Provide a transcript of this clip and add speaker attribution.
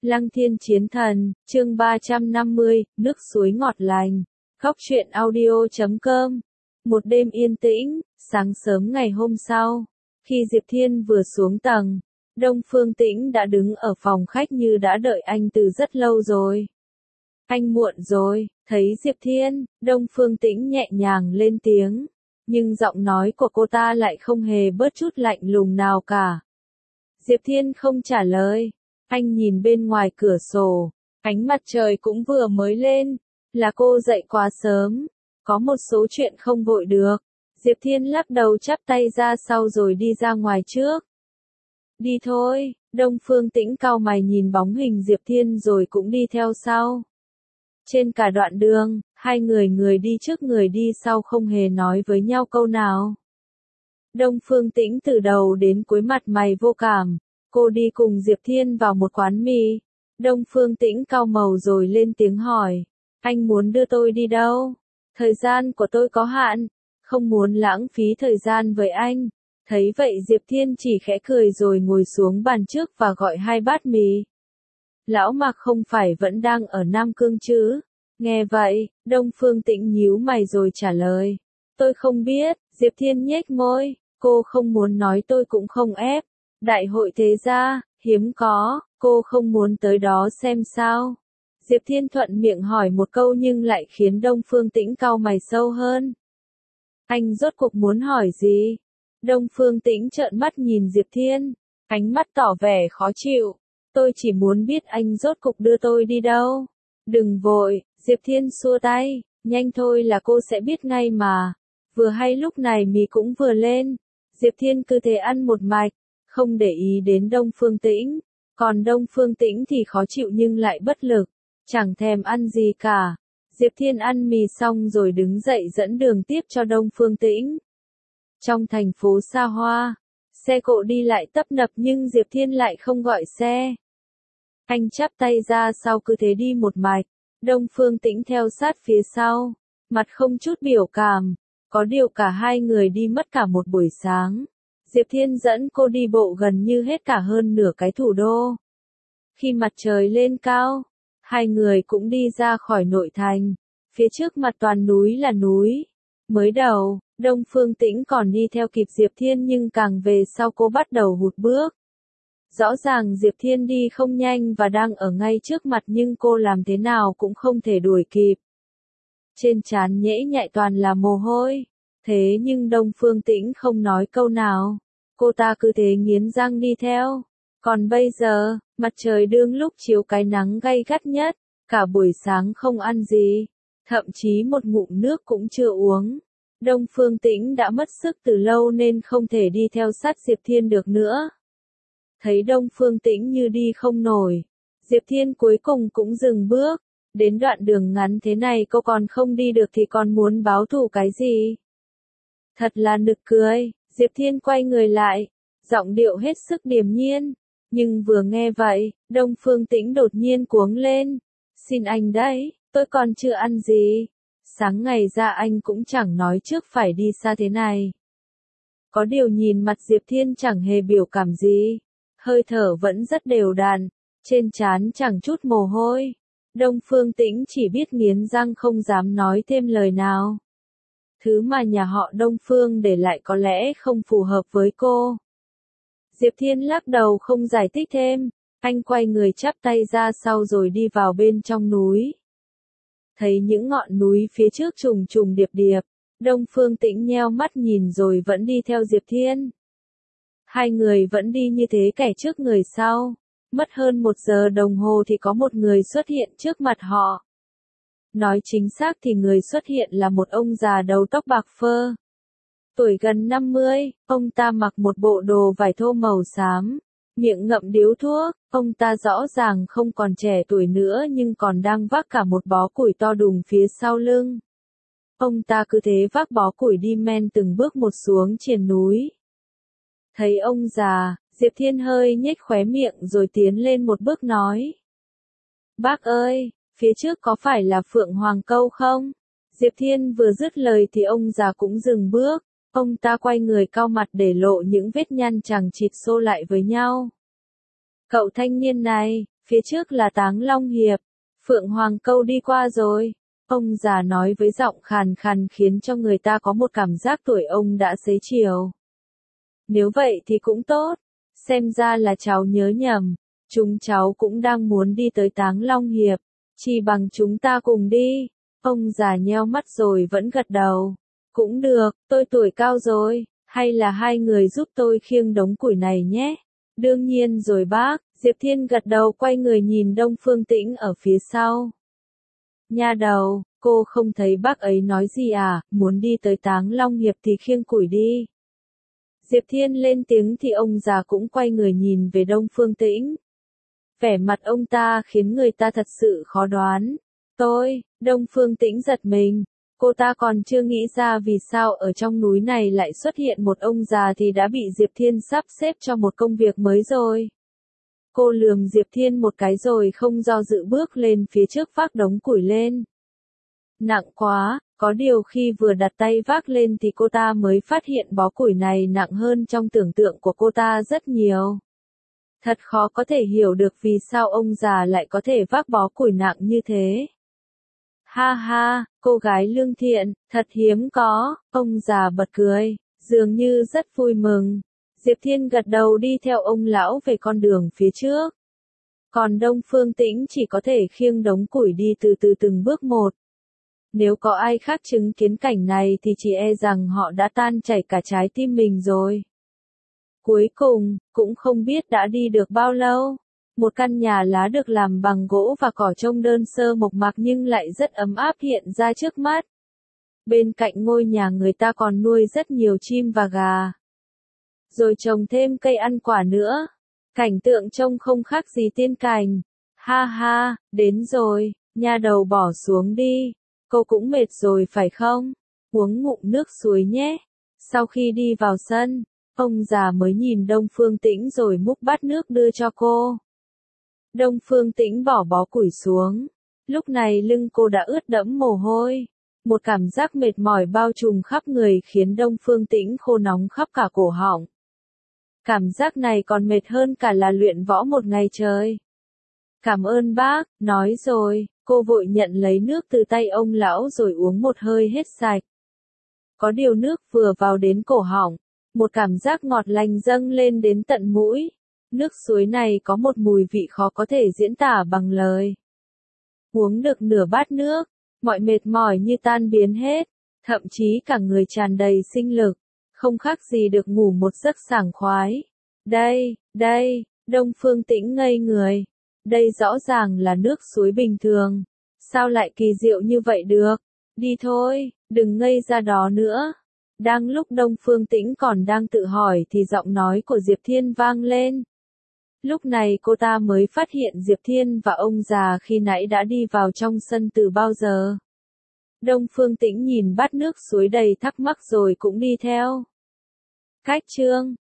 Speaker 1: Lăng Thiên Chiến Thần, chương 350, nước suối ngọt lành. Góc truyện audio.com. Một đêm yên tĩnh, sáng sớm ngày hôm sau, khi Diệp Thiên vừa xuống tầng, Đông Phương Tĩnh đã đứng ở phòng khách như đã đợi anh từ rất lâu rồi. Anh muộn rồi, thấy Diệp Thiên, Đông Phương Tĩnh nhẹ nhàng lên tiếng, nhưng giọng nói của cô ta lại không hề bớt chút lạnh lùng nào cả. Diệp Thiên không trả lời. Anh nhìn bên ngoài cửa sổ, ánh mặt trời cũng vừa mới lên, là cô dậy quá sớm, có một số chuyện không vội được. Diệp Thiên lắc đầu chắp tay ra sau rồi đi ra ngoài trước. Đi thôi, Đông Phương Tĩnh cau mày nhìn bóng hình Diệp Thiên rồi cũng đi theo sau. Trên cả đoạn đường, hai người đi trước người đi sau không hề nói với nhau câu nào. Đông Phương Tĩnh từ đầu đến cuối mặt mày vô cảm. Cô đi cùng Diệp Thiên vào một quán mì. Đông Phương Tĩnh cau mày rồi lên tiếng hỏi. Anh muốn đưa tôi đi đâu? Thời gian của tôi có hạn, không muốn lãng phí thời gian với anh. Thấy vậy Diệp Thiên chỉ khẽ cười rồi ngồi xuống bàn trước và gọi 2 bát mì. Lão Mạc không phải vẫn đang ở Nam Cương chứ? Nghe vậy, Đông Phương Tĩnh nhíu mày rồi trả lời. Tôi không biết, Diệp Thiên nhếch môi, cô không muốn nói tôi cũng không ép. Đại hội thế gia, hiếm có, cô không muốn tới đó xem sao? Diệp Thiên thuận miệng hỏi một câu nhưng lại khiến Đông Phương Tĩnh cau mày sâu hơn. Anh rốt cuộc muốn hỏi gì? Đông Phương Tĩnh trợn mắt nhìn Diệp Thiên, ánh mắt tỏ vẻ khó chịu. Tôi chỉ muốn biết anh rốt cuộc đưa tôi đi đâu. Đừng vội, Diệp Thiên xua tay, nhanh thôi là cô sẽ biết ngay mà. Vừa hay lúc này mì cũng vừa lên. Diệp Thiên cứ thế ăn một mạch, không để ý đến Đông Phương Tĩnh, còn Đông Phương Tĩnh thì khó chịu nhưng lại bất lực, chẳng thèm ăn gì cả. Diệp Thiên ăn mì xong rồi đứng dậy dẫn đường tiếp cho Đông Phương Tĩnh. Trong thành phố xa hoa, xe cộ đi lại tấp nập nhưng Diệp Thiên lại không gọi xe. Anh chắp tay ra sau cứ thế đi một mạch, Đông Phương Tĩnh theo sát phía sau, mặt không chút biểu cảm, có điều cả hai người đi mất cả một buổi sáng. Diệp Thiên dẫn cô đi bộ gần như hết cả hơn nửa cái thủ đô. Khi mặt trời lên cao, hai người cũng đi ra khỏi nội thành. Phía trước mặt toàn núi là núi. Mới đầu, Đông Phương Tĩnh còn đi theo kịp Diệp Thiên nhưng càng về sau cô bắt đầu hụt bước. Rõ ràng Diệp Thiên đi không nhanh và đang ở ngay trước mặt nhưng cô làm thế nào cũng không thể đuổi kịp. Trên trán nhễ nhại toàn là mồ hôi. Thế nhưng Đông Phương Tĩnh không nói câu nào. Cô ta cứ thế nghiến răng đi theo. Còn bây giờ, mặt trời đương lúc chiếu cái nắng gay gắt nhất, cả buổi sáng không ăn gì, thậm chí một ngụm nước cũng chưa uống. Đông Phương Tĩnh đã mất sức từ lâu nên không thể đi theo sát Diệp Thiên được nữa. Thấy Đông Phương Tĩnh như đi không nổi, Diệp Thiên cuối cùng cũng dừng bước. Đến đoạn đường ngắn thế này cô còn không đi được thì còn muốn báo thù cái gì? Thật là nực cười. Diệp Thiên quay người lại, giọng điệu hết sức điềm nhiên, nhưng vừa nghe vậy, Đông Phương Tĩnh đột nhiên cuống lên. Xin anh đấy, tôi còn chưa ăn gì. Sáng ngày ra anh cũng chẳng nói trước phải đi xa thế này. Có điều nhìn mặt Diệp Thiên chẳng hề biểu cảm gì, hơi thở vẫn rất đều đặn, trên trán chẳng chút mồ hôi. Đông Phương Tĩnh chỉ biết nghiến răng không dám nói thêm lời nào. Thứ mà nhà họ Đông Phương để lại có lẽ không phù hợp với cô. Diệp Thiên lắc đầu không giải thích thêm, anh quay người chắp tay ra sau rồi đi vào bên trong núi. Thấy những ngọn núi phía trước trùng trùng điệp điệp, Đông Phương Tĩnh nheo mắt nhìn rồi vẫn đi theo Diệp Thiên. Hai người vẫn đi như thế kẻ trước người sau, mất hơn 1 giờ đồng hồ thì có một người xuất hiện trước mặt họ. Nói chính xác thì người xuất hiện là một ông già đầu tóc bạc phơ. Tuổi gần 50, ông ta mặc một bộ đồ vải thô màu xám, miệng ngậm điếu thuốc, ông ta rõ ràng không còn trẻ tuổi nữa nhưng còn đang vác cả một bó củi to đùng phía sau lưng. Ông ta cứ thế vác bó củi đi men từng bước một xuống triền núi. Thấy ông già, Diệp Thiên hơi nhếch khóe miệng rồi tiến lên một bước nói. Bác ơi! Phía trước có phải là Phượng Hoàng Câu không? Diệp Thiên vừa dứt lời thì ông già cũng dừng bước. Ông ta quay người cau mặt để lộ những vết nhăn chằng chịt xô lại với nhau. Cậu thanh niên này, phía trước là Táng Long Hiệp, Phượng Hoàng Câu đi qua rồi. Ông già nói với giọng khàn khàn khiến cho người ta có một cảm giác tuổi ông đã xế chiều. Nếu vậy thì cũng tốt, xem ra là cháu nhớ nhầm, chúng cháu cũng đang muốn đi tới Táng Long Hiệp, chỉ bằng chúng ta cùng đi. Ông già nheo mắt rồi vẫn gật đầu. Cũng được, tôi tuổi cao rồi, hay là hai người giúp tôi khiêng đống củi này nhé. Đương nhiên rồi bác, Diệp Thiên gật đầu quay người nhìn Đông Phương Tĩnh ở phía sau. Nha đầu, cô không thấy bác ấy nói gì à, muốn đi tới Táng Long Hiệp thì khiêng củi đi. Diệp Thiên lên tiếng thì ông già cũng quay người nhìn về Đông Phương Tĩnh. Vẻ mặt ông ta khiến người ta thật sự khó đoán. Đông Phương Tĩnh giật mình. Cô ta còn chưa nghĩ ra vì sao ở trong núi này lại xuất hiện một ông già thì đã bị Diệp Thiên sắp xếp cho một công việc mới rồi. Cô lườm Diệp Thiên một cái rồi không do dự bước lên phía trước vác đống củi lên. Nặng quá, có điều khi vừa đặt tay vác lên thì cô ta mới phát hiện bó củi này nặng hơn trong tưởng tượng của cô ta rất nhiều. Thật khó có thể hiểu được vì sao ông già lại có thể vác bó củi nặng như thế. Ha ha, cô gái lương thiện, thật hiếm có, ông già bật cười, dường như rất vui mừng. Diệp Thiên gật đầu đi theo ông lão về con đường phía trước. Còn Đông Phương Tĩnh chỉ có thể khiêng đống củi đi từ từ từng bước một. Nếu có ai khác chứng kiến cảnh này thì chỉ e rằng họ đã tan chảy cả trái tim mình rồi. Cuối cùng, cũng không biết đã đi được bao lâu. Một căn nhà lá được làm bằng gỗ và cỏ trông đơn sơ mộc mạc nhưng lại rất ấm áp hiện ra trước mắt. Bên cạnh ngôi nhà người ta còn nuôi rất nhiều chim và gà. Rồi trồng thêm cây ăn quả nữa. Cảnh tượng trông không khác gì tiên cảnh. Ha ha, đến rồi, nha đầu bỏ xuống đi. Cô cũng mệt rồi phải không? Uống ngụm nước suối nhé. Sau khi đi vào sân, ông già mới nhìn Đông Phương Tĩnh rồi múc bát nước đưa cho cô. Đông Phương Tĩnh bỏ bó củi xuống. Lúc này lưng cô đã ướt đẫm mồ hôi. Một cảm giác mệt mỏi bao trùm khắp người khiến Đông Phương Tĩnh khô nóng khắp cả cổ họng. Cảm giác này còn mệt hơn cả là luyện võ một ngày trời. Cảm ơn bác, nói rồi, cô vội nhận lấy nước từ tay ông lão rồi uống một hơi hết sạch. Có điều nước vừa vào đến cổ họng, một cảm giác ngọt lành dâng lên đến tận mũi. Nước suối này có một mùi vị khó có thể diễn tả bằng lời. Uống được nửa bát nước, mọi mệt mỏi như tan biến hết, thậm chí cả người tràn đầy sinh lực, không khác gì được ngủ một giấc sảng khoái. Đây, Đông Phương Tĩnh ngây người. Đây rõ ràng là nước suối bình thường. Sao lại kỳ diệu như vậy được? Đi thôi, đừng ngây ra đó nữa. Đang lúc Đông Phương Tĩnh còn đang tự hỏi thì giọng nói của Diệp Thiên vang lên. Lúc này cô ta mới phát hiện Diệp Thiên và ông già khi nãy đã đi vào trong sân từ bao giờ. Đông Phương Tĩnh nhìn bát nước suối đầy thắc mắc rồi cũng đi theo. Cách chương